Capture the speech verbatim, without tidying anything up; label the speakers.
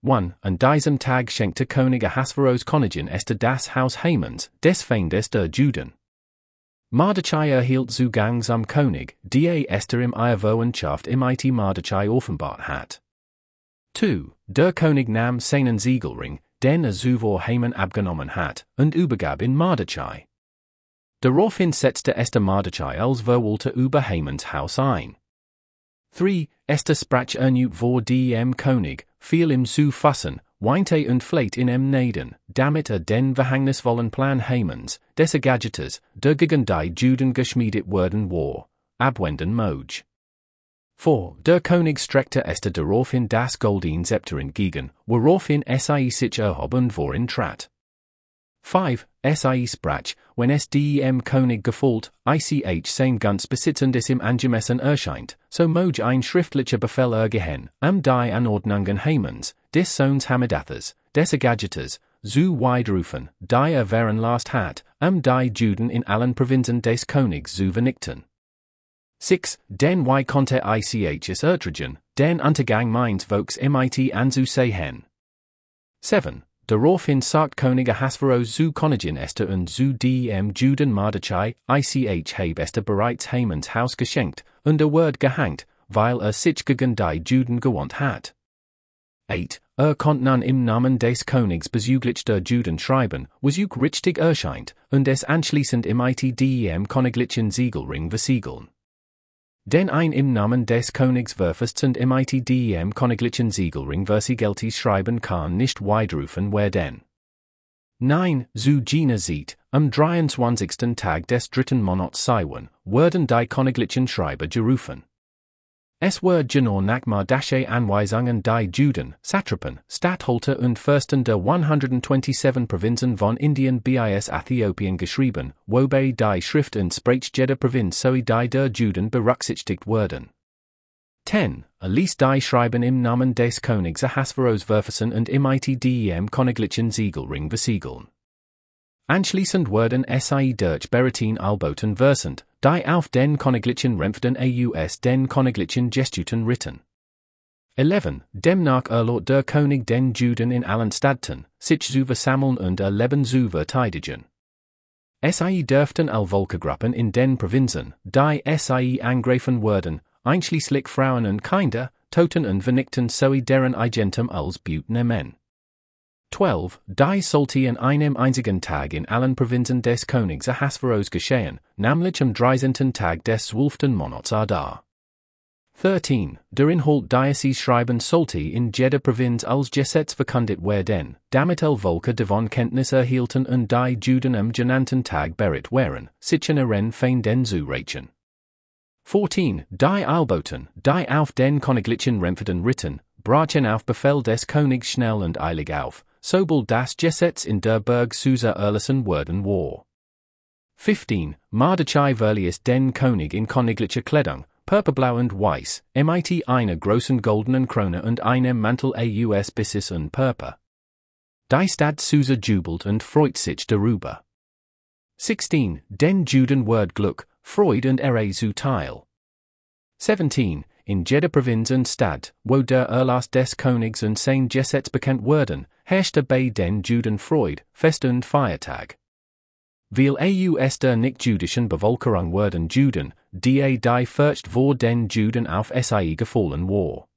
Speaker 1: one. Und diesen Tag schenkte König Ahasveros Königin Esther das Haus Hamans, des Feindes der Juden. Mardochai erhielt Zugang zum König, da Esther im Eierwohenschaft im It Mardochai offenbart hat. zwei. Der König nahm seinen Siegelring, den er zuvor Haman abgenommen hat, und übergab in Mardochai. Daraufhin setzte Esther Mardochai als Verwalter über Hamans Haus ein. drei. Esther sprach erneut vor dem König, fiel ihm zu fassen, weinte und fleht in em Naden, damit er den verhängnisvollen Plan Hamans, des Gadgeters, der gegen die Juden geschmiedet worden war, abwenden moj. vier. Der König streckte Esther daraufhin das goldene Zepter entgegen, woraufhin sie sich erhob und vorin trat. fünf. Sie sprach, wenn es dem König gefällt, ich sein ganz Besitzendes im angemessen erscheint, so moj ein schriftlicher Befehl ergehen, am die Anordnungen Hamans, des Sohns Hammedathas, des Gadgeters, zu widerrufen, die er wären last hat, am die Juden in allen Provinzen des Königs zu vernichten. sechs. Den wie konnte ich es ertragen, den Untergang meines Volks mit anzusehen. sieben. Daraufhin sagt König Ahasveros zu Königin Esther und zu dem Juden Mardochai, ich habe Esther bereits Hamans Haus geschenkt, und er wird gehängt, weil er sich gegen die Juden gewandt hat. acht. Er konnte nun im Namen des Königs bezüglich der Juden schreiben, was auch richtig erscheint, und es anschließend im It dem königlichen Siegelring versiegeln. Denn ein im Namen des Königs verfasst im It dem königlichen Siegelring versiegeltes schreiben kann nicht widerrufen werden. neun. Zu jener Zeit, am dreiundzwanzigsten Tag des dritten Monats Siwan, wurden die königlichen Schreiber gerufen. Es wird genau nach Mardasche Anweisungen die Juden, Satrapen, Statthalter und Fürsten der hundertsiebenundzwanzig Provinzen von Indien bis Äthiopien geschrieben, wobei die Schrift und Sprache jeder Provinz sowie die der Juden berücksichtigt wurden. zehn. Er ließ die Schreiben im Namen des Königs Ahasveros verfassen und im It dem königlichen Siegelring versiegeln. Anschließend wurden sie durch Beretin Alboten versend, die auf den königlichen Rempfden aus den königlichen Gestuten ritten. elf. Demnach erlaubt der König den Juden in allen Städten, sich zu versammeln und ihr Leben zu verteidigen. Sie dürften all Volksgruppen in den Provinzen, die sie angreifen würden, einschließlich Frauen und Kinder, Toten und Vernichten sowie deren Eigentum als Beut nehmen. zwölf. Die sollte an einem einzigen Tag in allen Provinzen des Königs Ahasveros geschehen, nämlich am dreizehnten Tag des zwölften Monats Adar. dreizehn. Der Inhalt dieses Schreibens sollte in jeder Provinz als Gesetz verkündet werden, damit all Volker davon Kenntnis erhielten und die Juden am genannten Tag bereit wären, sich in ihren Feinden zu rächen. vierzehn. Die Alboten, die auf den königlichen Rempfden ritten, brachen auf Befehl des Königs schnell und eilig auf, sobald das Gesetz in der Burg Susa erlassen worden war. fünfzehn. Mardochai verließ den König in königlicher Kleidung, purpurblau und weiß, mit einer großen goldenen Krone und einem Mantel aus Bissis und Purpur. Die Stadt Susa jubelt und freut sich darüber. sechzehn. Den Juden wird Glück, Freude und Ehre zuteil. siebzehn. In jeder Provinz und Stadt, wo der Erlass des Königs und sein Gesetz bekannt wurden, herrschte bei den Juden Freude, Fest und Feiertag. Weil aus der nicht-jüdischen Bevölkerung wurden Juden, die die fürcht vor den Juden auf sie gefallen war.